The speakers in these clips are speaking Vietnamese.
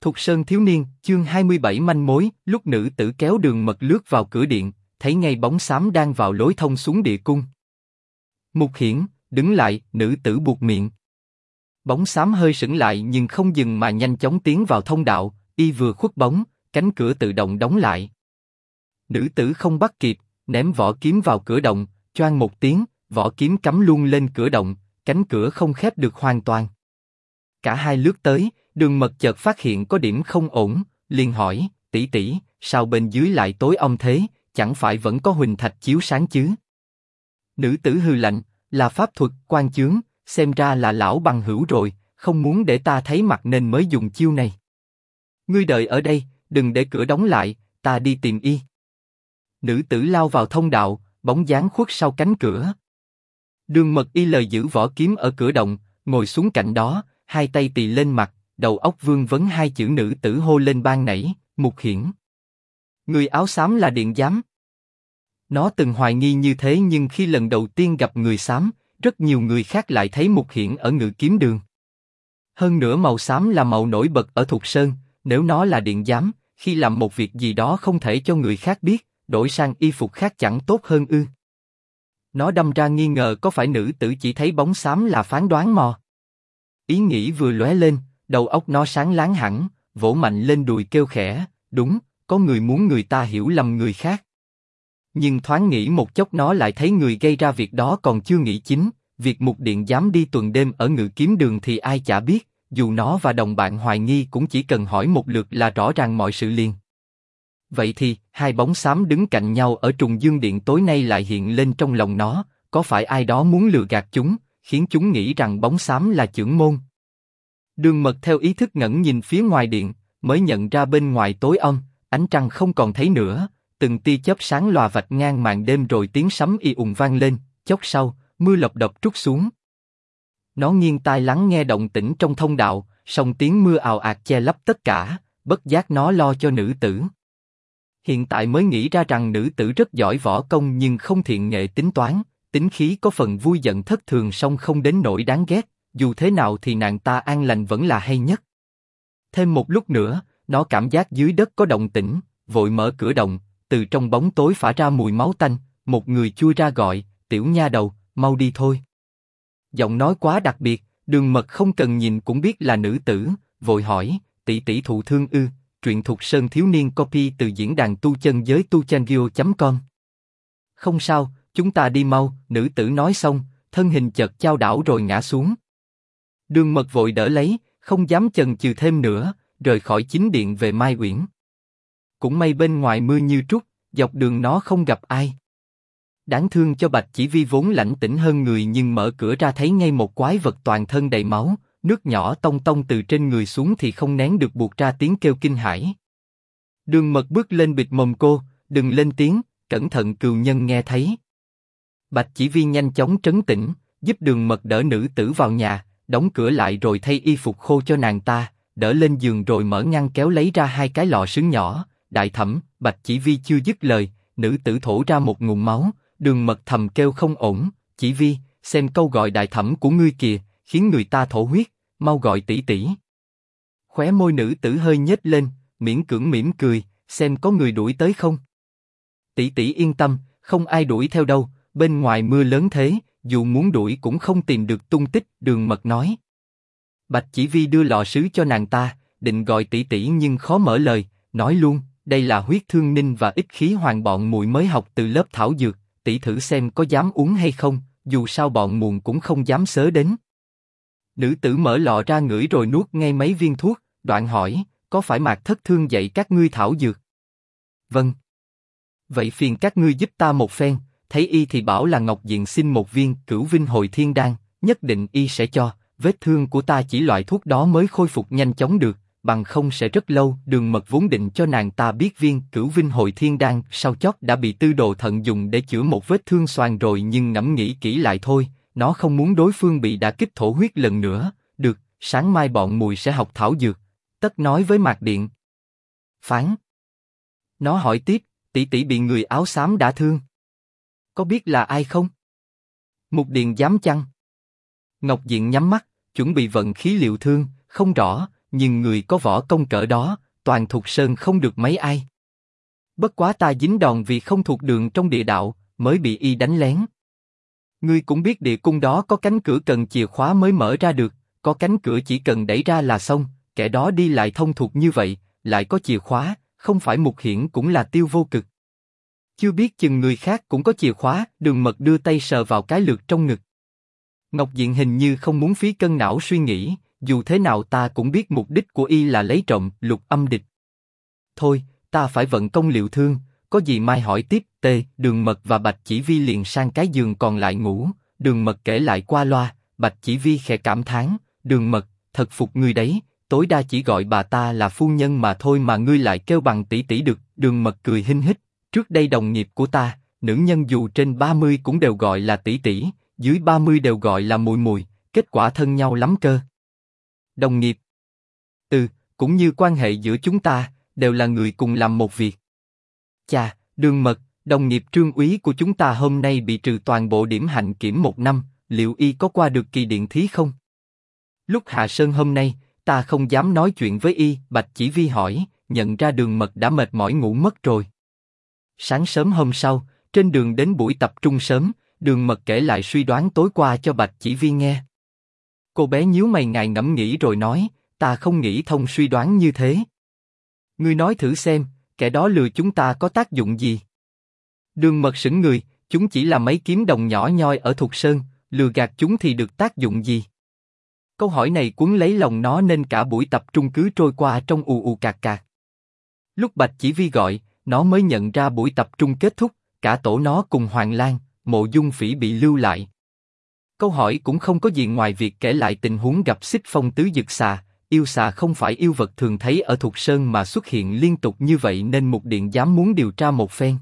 Thục Sơn thiếu niên, chương 27 manh mối. Lúc nữ tử kéo Đường Mật lướt vào cửa điện, thấy ngay bóng xám đang vào lối thông xuống địa cung. Mục Hiển, đứng lại, nữ tử buột miệng. Bóng xám hơi sững lại nhưng không dừng mà nhanh chóng tiến vào thông đạo. Y vừa khuất bóng, cánh cửa tự động đóng lại. Nữ tử không bắt kịp, ném vỏ kiếm vào cửa động, choang một tiếng, vỏ kiếm cắm luôn lên cửa động, cánh cửa không khép được hoàn toàn. Cả hai lướt tới, Đường Mật chợt phát hiện có điểm không ổn, liền hỏi, tỷ tỷ, sao bên dưới lại tối om thế, chẳng phải vẫn có huỳnh thạch chiếu sáng chứ? Nữ tử hừ lạnh, là pháp thuật quan chướng, xem ra là lão bằng hữu rồi, không muốn để ta thấy mặt nên mới dùng chiêu này. Ngươi đợi ở đây, đừng để cửa đóng lại, ta đi tìm y. Nữ tử lao vào thông đạo, bóng dáng khuất sau cánh cửa. Đường Mật y lời giữ vỏ kiếm ở cửa động, ngồi xuống cạnh đó, hai tay tì lên mặt, đầu óc vương vấn hai chữ nữ tử hô lên ban nãy, Mục Hiển. Người áo xám là điện giám. Nó từng hoài nghi như thế nhưng khi lần đầu tiên gặp người xám, rất nhiều người khác lại thấy Mục Hiển ở Ngự Kiếm Đường. Hơn nữa màu xám là màu nổi bật ở Thục Sơn, nếu nó là điện giám, khi làm một việc gì đó không thể cho người khác biết, đổi sang y phục khác chẳng tốt hơn ư? Nó đâm ra nghi ngờ có phải nữ tử chỉ thấy bóng xám là phán đoán mò. Ý nghĩ vừa lóe lên, đầu óc nó sáng láng hẳn, vỗ mạnh lên đùi kêu khẽ, đúng, có người muốn người ta hiểu lầm người khác. Nhưng thoáng nghĩ một chốc nó lại thấy người gây ra việc đó còn chưa nghĩ chính, việc Mục điện dám đi tuần đêm ở Ngự Kiếm Đường thì ai chả biết, dù nó và đồng bạn hoài nghi cũng chỉ cần hỏi một lượt là rõ ràng mọi sự liền. Vậy thì, hai bóng xám đứng cạnh nhau ở Trùng Dương Điện tối nay lại hiện lên trong lòng nó, có phải ai đó muốn lừa gạt chúng, khiến chúng nghĩ rằng bóng xám là chưởng môn? Đường Mật theo ý thức ngẩng nhìn phía ngoài điện, mới nhận ra bên ngoài tối om, ánh trăng không còn thấy nữa, từng tia chớp sáng lòa vạch ngang màn đêm rồi tiếng sấm y ùng vang lên, chốc sau, mưa lộc độc trút xuống. Nó nghiêng tai lắng nghe động tĩnh trong thông đạo, song tiếng mưa ào ạt che lấp tất cả, bất giác nó lo cho nữ tử. Hiện tại mới nghĩ ra rằng nữ tử rất giỏi võ công nhưng không thiện nghệ tính toán, tính khí có phần vui giận thất thường song không đến nỗi đáng ghét, dù thế nào thì nàng ta an lành vẫn là hay nhất. Thêm một lúc nữa, nó cảm giác dưới đất có động tĩnh, vội mở cửa động, từ trong bóng tối phả ra mùi máu tanh, một người chui ra gọi, tiểu nha đầu, mau đi thôi. Giọng nói quá đặc biệt, Đường Mật không cần nhìn cũng biết là nữ tử, vội hỏi, tỷ tỷ thụ thương ư? Truyện Thục Sơn thiếu niên copy từ diễn đàn tu chân giới tuchanvio.com. Không sao, chúng ta đi mau, nữ tử nói xong, thân hình chợt chao đảo rồi ngã xuống. Đường Mật vội đỡ lấy, không dám chần chừ thêm nữa, rời khỏi chính điện về Mai Uyển. Cũng may bên ngoài mưa như trút, dọc đường nó không gặp ai. Đáng thương cho Bạch Chỉ Vi vốn lãnh tĩnh hơn người nhưng mở cửa ra thấy ngay một quái vật toàn thân đầy máu, nước nhỏ tông tông từ trên người xuống thì không nén được buột ra tiếng kêu kinh hãi. Đường Mật bước lên bịt mồm cô, đừng lên tiếng, cẩn thận cừu nhân nghe thấy. Bạch Chỉ Vi nhanh chóng trấn tĩnh, giúp Đường Mật đỡ nữ tử vào nhà, đóng cửa lại rồi thay y phục khô cho nàng ta, đỡ lên giường rồi mở ngăn kéo lấy ra hai cái lọ sứ nhỏ. Đại thẩm, Bạch Chỉ Vi chưa dứt lời, nữ tử thổ ra một ngụm máu. Đường Mật thầm kêu không ổn, Chỉ Vi, xem câu gọi đại thẩm của ngươi kìa, khiến người ta thổ huyết, mau gọi tỷ tỷ. Khóe môi nữ tử hơi nhếch lên, miễn cưỡng mỉm cười, xem có người đuổi tới không. Tỷ tỷ yên tâm, không ai đuổi theo đâu, bên ngoài mưa lớn thế, dù muốn đuổi cũng không tìm được tung tích. Đường Mật nói. Bạch Chỉ Vi đưa lọ sứ cho nàng ta, định gọi tỷ tỷ nhưng khó mở lời, nói luôn, đây là huyết thương ninh và ích khí hoàng bọn muội mới học từ lớp thảo dược, tỷ thử xem có dám uống hay không, dù sao bọn muội cũng không dám xớ đến. Nữ tử mở lọ ra ngửi rồi nuốt ngay mấy viên thuốc, đoạn hỏi, có phải Mạc Thất Thương dạy các ngươi thảo dược? Vâng. Vậy phiền các ngươi giúp ta một phen, thấy y thì bảo là Ngọc Diện xin một viên Cửu Vinh Hồi Thiên Đan, nhất định y sẽ cho, vết thương của ta chỉ loại thuốc đó mới khôi phục nhanh chóng được, bằng không sẽ rất lâu. Đường Mật vốn định cho nàng ta biết viên Cửu Vinh Hồi Thiên Đan sau chót đã bị Tư Đồ Thận dùng để chữa một vết thương xoàn rồi nhưng ngẫm nghĩ kỹ lại thôi, nó không muốn đối phương bị đả kích thổ huyết lần nữa. Được, sáng mai bọn mùi sẽ học thảo dược, tất nói với Mạc Điện. Phán. Nó hỏi tiếp, tỷ tỷ bị người áo xám đả thương, có biết là ai không? Mục Điện dám chăng? Ngọc Diện nhắm mắt, chuẩn bị vận khí liệu thương, không rõ, nhưng người có võ công cỡ đó, toàn Thục Sơn không được mấy ai. Bất quá ta dính đòn vì không thuộc đường trong địa đạo, mới bị y đánh lén. Ngươi cũng biết địa cung đó có cánh cửa cần chìa khóa mới mở ra được, có cánh cửa chỉ cần đẩy ra là xong, kẻ đó đi lại thông thuộc như vậy, lại có chìa khóa, không phải Mục Hiển cũng là Tiêu Vô Cực. Chưa biết chừng người khác cũng có chìa khóa. Đường Mật đưa tay sờ vào cái lược trong ngực. Ngọc Diện hình như không muốn phí cân não suy nghĩ, dù thế nào ta cũng biết mục đích của y là lấy trộm Lục Âm Địch. Thôi, ta phải vận công liệu thương, có gì mai hỏi tiếp. Đường Mật và Bạch Chỉ Vi liền sang cái giường còn lại ngủ. Đường Mật kể lại qua loa, Bạch Chỉ Vi khẽ cảm thán, Đường Mật, thật phục ngươi đấy, tối đa chỉ gọi bà ta là phu nhân mà thôi mà ngươi lại kêu bằng tỷ tỷ được. Đường Mật cười hinh hít, trước đây đồng nghiệp của ta, nữ nhân dù trên 30 cũng đều gọi là tỷ tỷ, dưới 30 đều gọi là mùi mùi, kết quả thân nhau lắm cơ. Đồng nghiệp? Cũng như quan hệ giữa chúng ta, đều là người cùng làm một việc. Chà, Đường Mật, đồng nghiệp Trương úy của chúng ta hôm nay bị trừ toàn bộ điểm hạnh kiểm 1 năm, liệu y có qua được kỳ điện thí không? Lúc hạ sơn hôm nay, ta không dám nói chuyện với y. Bạch Chỉ Vi hỏi, nhận ra Đường Mật đã mệt mỏi ngủ mất rồi. Sáng sớm hôm sau, trên đường đến buổi tập trung sớm, Đường Mật kể lại suy đoán tối qua cho Bạch Chỉ Vi nghe. Cô bé nhíu mày ngài ngẫm nghĩ rồi nói, ta không nghĩ thông suy đoán như thế. Ngươi nói thử xem, kẻ đó lừa chúng ta có tác dụng gì? Đường Mật sững người, chúng chỉ là mấy kiếm đồng nhỏ nhoi ở Thục Sơn, lừa gạt chúng thì được tác dụng gì? Câu hỏi này cuốn lấy lòng nó nên cả buổi tập trung cứ trôi qua trong ù ù cạc cạc. Lúc Bạch Chỉ Vi gọi, nó mới nhận ra buổi tập trung kết thúc, cả tổ nó cùng Hoàng Lan, Mộ Dung Phỉ bị lưu lại. Câu hỏi cũng không có gì ngoài việc kể lại tình huống gặp Xích Phong tứ dực xà. Yêu xà không phải yêu vật thường thấy ở Thục Sơn mà xuất hiện liên tục như vậy nên Mục Điện dám muốn điều tra một phen.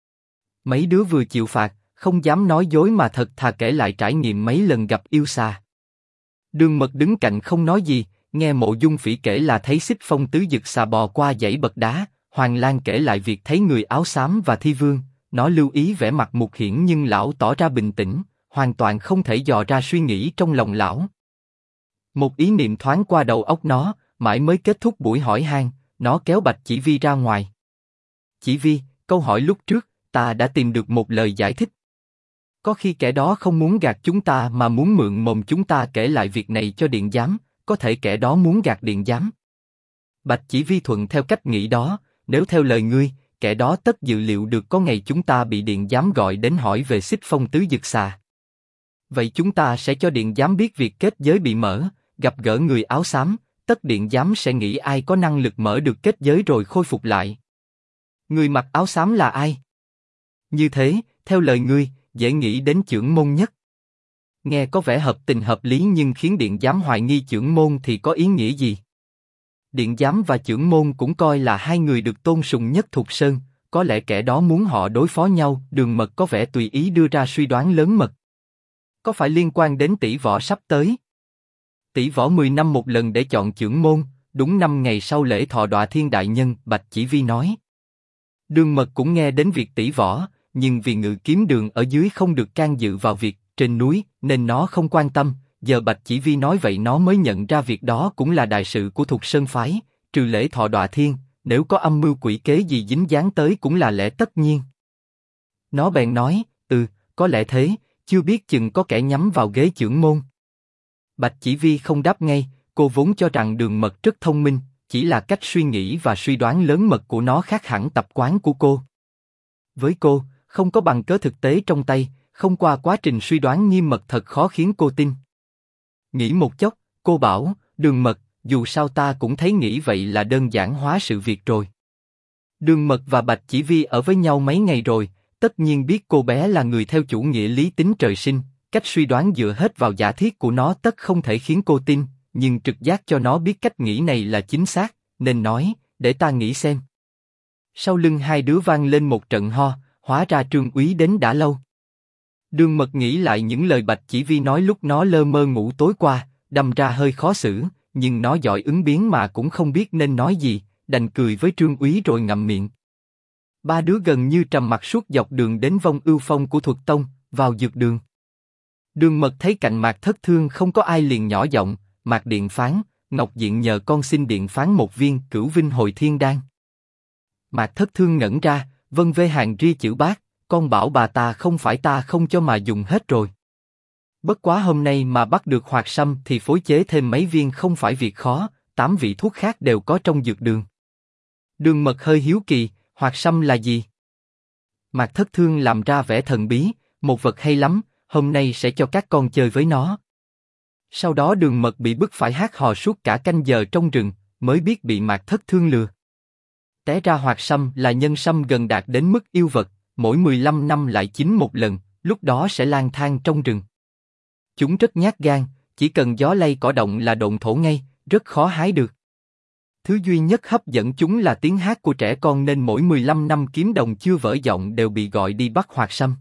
Mấy đứa vừa chịu phạt, không dám nói dối mà thật thà kể lại trải nghiệm mấy lần gặp yêu xà. Đường Mật đứng cạnh không nói gì, nghe Mộ Dung Phỉ kể là thấy Xích Phong tứ dực xà bò qua dãy bậc đá. Hoàng Lan kể lại việc thấy người áo xám và Thi Vương, nó lưu ý vẻ mặt Mục Hiển nhưng lão tỏ ra bình tĩnh, hoàn toàn không thể dò ra suy nghĩ trong lòng lão. Một ý niệm thoáng qua đầu óc nó, mãi mới kết thúc buổi hỏi han, nó kéo Bạch Chỉ Vi ra ngoài. Chỉ Vi, câu hỏi lúc trước, ta đã tìm được một lời giải thích. Có khi kẻ đó không muốn gạt chúng ta mà muốn mượn mồm chúng ta kể lại việc này cho điện giám, có thể kẻ đó muốn gạt điện giám. Bạch Chỉ Vi thuận theo cách nghĩ đó, nếu theo lời ngươi, kẻ đó tất dự liệu được có ngày chúng ta bị điện giám gọi đến hỏi về Xích Phong tứ dực xà. Vậy chúng ta sẽ cho điện giám biết việc kết giới bị mở, gặp gỡ người áo xám, tất điện giám sẽ nghĩ ai có năng lực mở được kết giới rồi khôi phục lại. Người mặc áo xám là ai? Như thế, theo lời ngươi, dễ nghĩ đến Chưởng Môn nhất. Nghe có vẻ hợp tình hợp lý nhưng khiến điện giám hoài nghi Chưởng Môn thì có ý nghĩa gì? Điện giám và Chưởng Môn cũng coi là hai người được tôn sùng nhất Thục Sơn, có lẽ kẻ đó muốn họ đối phó nhau. Đường Mật có vẻ tùy ý đưa ra suy đoán lớn mật. Có phải liên quan đến tỷ võ sắp tới? Tỷ võ 10 năm một lần để chọn Chưởng Môn, đúng 5 ngày sau lễ thọ Đọa Thiên Đại Nhân, Bạch Chỉ Vi nói. Đường Mật cũng nghe đến việc tỷ võ, nhưng vì Ngự Kiếm Đường ở dưới không được can dự vào việc trên núi, nên nó không quan tâm. Giờ Bạch Chỉ Vi nói vậy nó mới nhận ra việc đó cũng là đại sự của Thục Sơn phái, trừ lễ thọ Đọa Thiên, nếu có âm mưu quỷ kế gì dính dáng tới cũng là lẽ tất nhiên. Nó bèn nói, có lẽ thế, chưa biết chừng có kẻ nhắm vào ghế Chưởng Môn. Bạch Chỉ Vi không đáp ngay, cô vốn cho rằng Đường Mật rất thông minh, chỉ là cách suy nghĩ và suy đoán lớn mật của nó khác hẳn tập quán của cô. Với cô, không có bằng cớ thực tế trong tay, không qua quá trình suy đoán nghiêm mật thật khó khiến cô tin. Nghĩ một chốc, cô bảo, Đường Mật, dù sao ta cũng thấy nghĩ vậy là đơn giản hóa sự việc rồi. Đường Mật và Bạch Chỉ Vi ở với nhau mấy ngày rồi, tất nhiên biết cô bé là người theo chủ nghĩa lý tính trời sinh, cách suy đoán dựa hết vào giả thiết của nó tất không thể khiến cô tin, nhưng trực giác cho nó biết cách nghĩ này là chính xác, nên nói, để ta nghĩ xem. Sau lưng hai đứa vang lên một trận ho, hóa ra Trương úy đến đã lâu. Đường Mật nghĩ lại những lời Bạch Chỉ Vi nói lúc nó lơ mơ ngủ tối qua, đâm ra hơi khó xử, nhưng nó giỏi ứng biến mà cũng không biết nên nói gì, đành cười với Trương úy rồi ngậm miệng. Ba đứa gần như trầm mặc suốt dọc đường đến vong ưu phong của Thuật Tông, vào dược đường. Đường Mật thấy cạnh Mạc Thất Thương không có ai liền nhỏ giọng, Mạc Điện phán, Ngọc Diện nhờ con xin điện phán một viên Cửu Vinh Hồi Thiên Đan. Mạc Thất Thương ngẩn ra, vân vê hàng ria chữ bác, con bảo bà ta không phải ta không cho mà dùng hết rồi. Bất quá hôm nay mà bắt được hoạt sâm thì phối chế thêm mấy viên không phải việc khó, 8 vị thuốc khác đều có trong dược đường. Đường Mật hơi hiếu kỳ, hoạt sâm là gì? Mạc Thất Thương làm ra vẻ thần bí, một vật hay lắm, hôm nay sẽ cho các con chơi với nó. Sau đó Đường Mật bị bức phải hát hò suốt cả canh giờ trong rừng, mới biết bị Mạc Thất Thương lừa. Té ra hoạt sâm là nhân sâm gần đạt đến mức yêu vật, mỗi 15 năm lại chín một lần, lúc đó sẽ lang thang trong rừng. Chúng rất nhát gan, chỉ cần gió lay cỏ động là độn thổ ngay, rất khó hái được. Thứ duy nhất hấp dẫn chúng là tiếng hát của trẻ con nên mỗi 15 năm kiếm đồng chưa vỡ giọng đều bị gọi đi bắt hoạt sâm.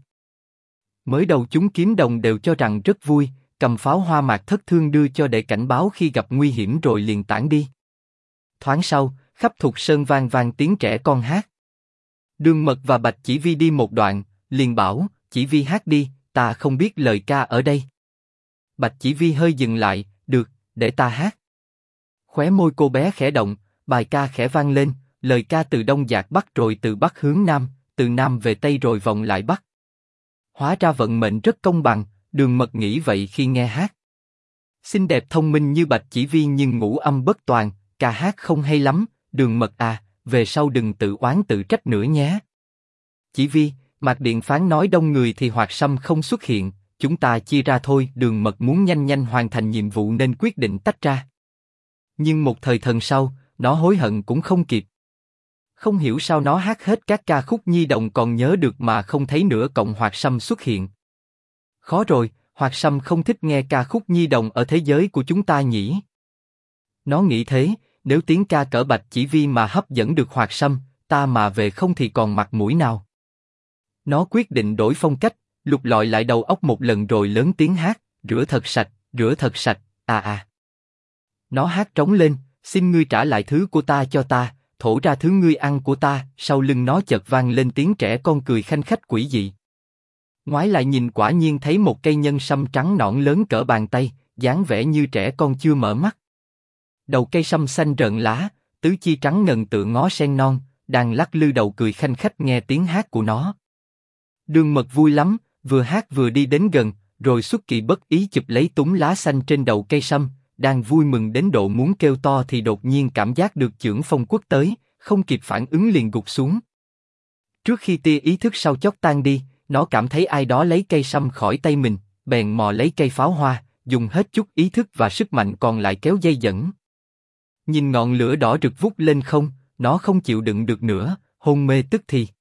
Mới đầu chúng kiếm đồng đều cho rằng rất vui, cầm pháo hoa Mạc Thất Thương đưa cho để cảnh báo khi gặp nguy hiểm rồi liền tản đi. Thoáng sau, khắp Thục Sơn vang vang tiếng trẻ con hát. Đường Mật và Bạch Chỉ Vi đi một đoạn, liền bảo, Chỉ Vi hát đi, ta không biết lời ca ở đây. Bạch Chỉ Vi hơi dừng lại, được, để ta hát. Khóe môi cô bé khẽ động, bài ca khẽ vang lên, lời ca từ đông dạt bắc rồi từ bắc hướng nam, từ nam về tây rồi vòng lại bắc. Hóa ra vận mệnh rất công bằng, Đường Mật nghĩ vậy khi nghe hát. Xinh đẹp thông minh như Bạch Chỉ Vi nhưng ngũ âm bất toàn, ca hát không hay lắm, Đường Mật à, về sau đừng tự oán tự trách nữa nhé. Chỉ Vi, Mạc Điện phán nói đông người thì hoạt sâm không xuất hiện, chúng ta chia ra thôi. Đường Mật muốn nhanh nhanh hoàn thành nhiệm vụ nên quyết định tách ra. Nhưng một thời thần sau, nó hối hận cũng không kịp. Không hiểu sao nó hát hết các ca khúc nhi đồng còn nhớ được mà không thấy nữa cộng hoạt sâm xuất hiện. Khó rồi, hoạt sâm không thích nghe ca khúc nhi đồng ở thế giới của chúng ta nhỉ? Nó nghĩ thế, nếu tiếng ca cỡ Bạch Chỉ Vi mà hấp dẫn được hoạt sâm, ta mà về không thì còn mặt mũi nào. Nó quyết định đổi phong cách, lục lọi lại đầu óc một lần rồi lớn tiếng hát, rửa thật sạch, rửa thật sạch, à à. Nó hát trống lên, xin ngươi trả lại thứ của ta cho ta, thổ ra thứ ngươi ăn của ta. Sau lưng nó chợt vang lên tiếng trẻ con cười khanh khách quỷ dị. Ngoái lại nhìn quả nhiên thấy một cây nhân sâm trắng nõn lớn cỡ bàn tay, dáng vẻ như trẻ con chưa mở mắt. Đầu cây sâm xanh rợn lá, tứ chi trắng ngần tựa ngó sen non, đang lắc lư đầu cười khanh khách nghe tiếng hát của nó. Đường Mật vui lắm, vừa hát vừa đi đến gần, rồi xuất kỳ bất ý chụp lấy túm lá xanh trên đầu cây sâm, đang vui mừng đến độ muốn kêu to thì đột nhiên cảm giác được chưởng phong quất tới, không kịp phản ứng liền gục xuống. Trước khi tia ý thức sau chốc tan đi, nó cảm thấy ai đó lấy cây sâm khỏi tay mình, bèn mò lấy cây pháo hoa, dùng hết chút ý thức và sức mạnh còn lại kéo dây dẫn. Nhìn ngọn lửa đỏ rực vút lên không, nó không chịu đựng được nữa, hôn mê tức thì.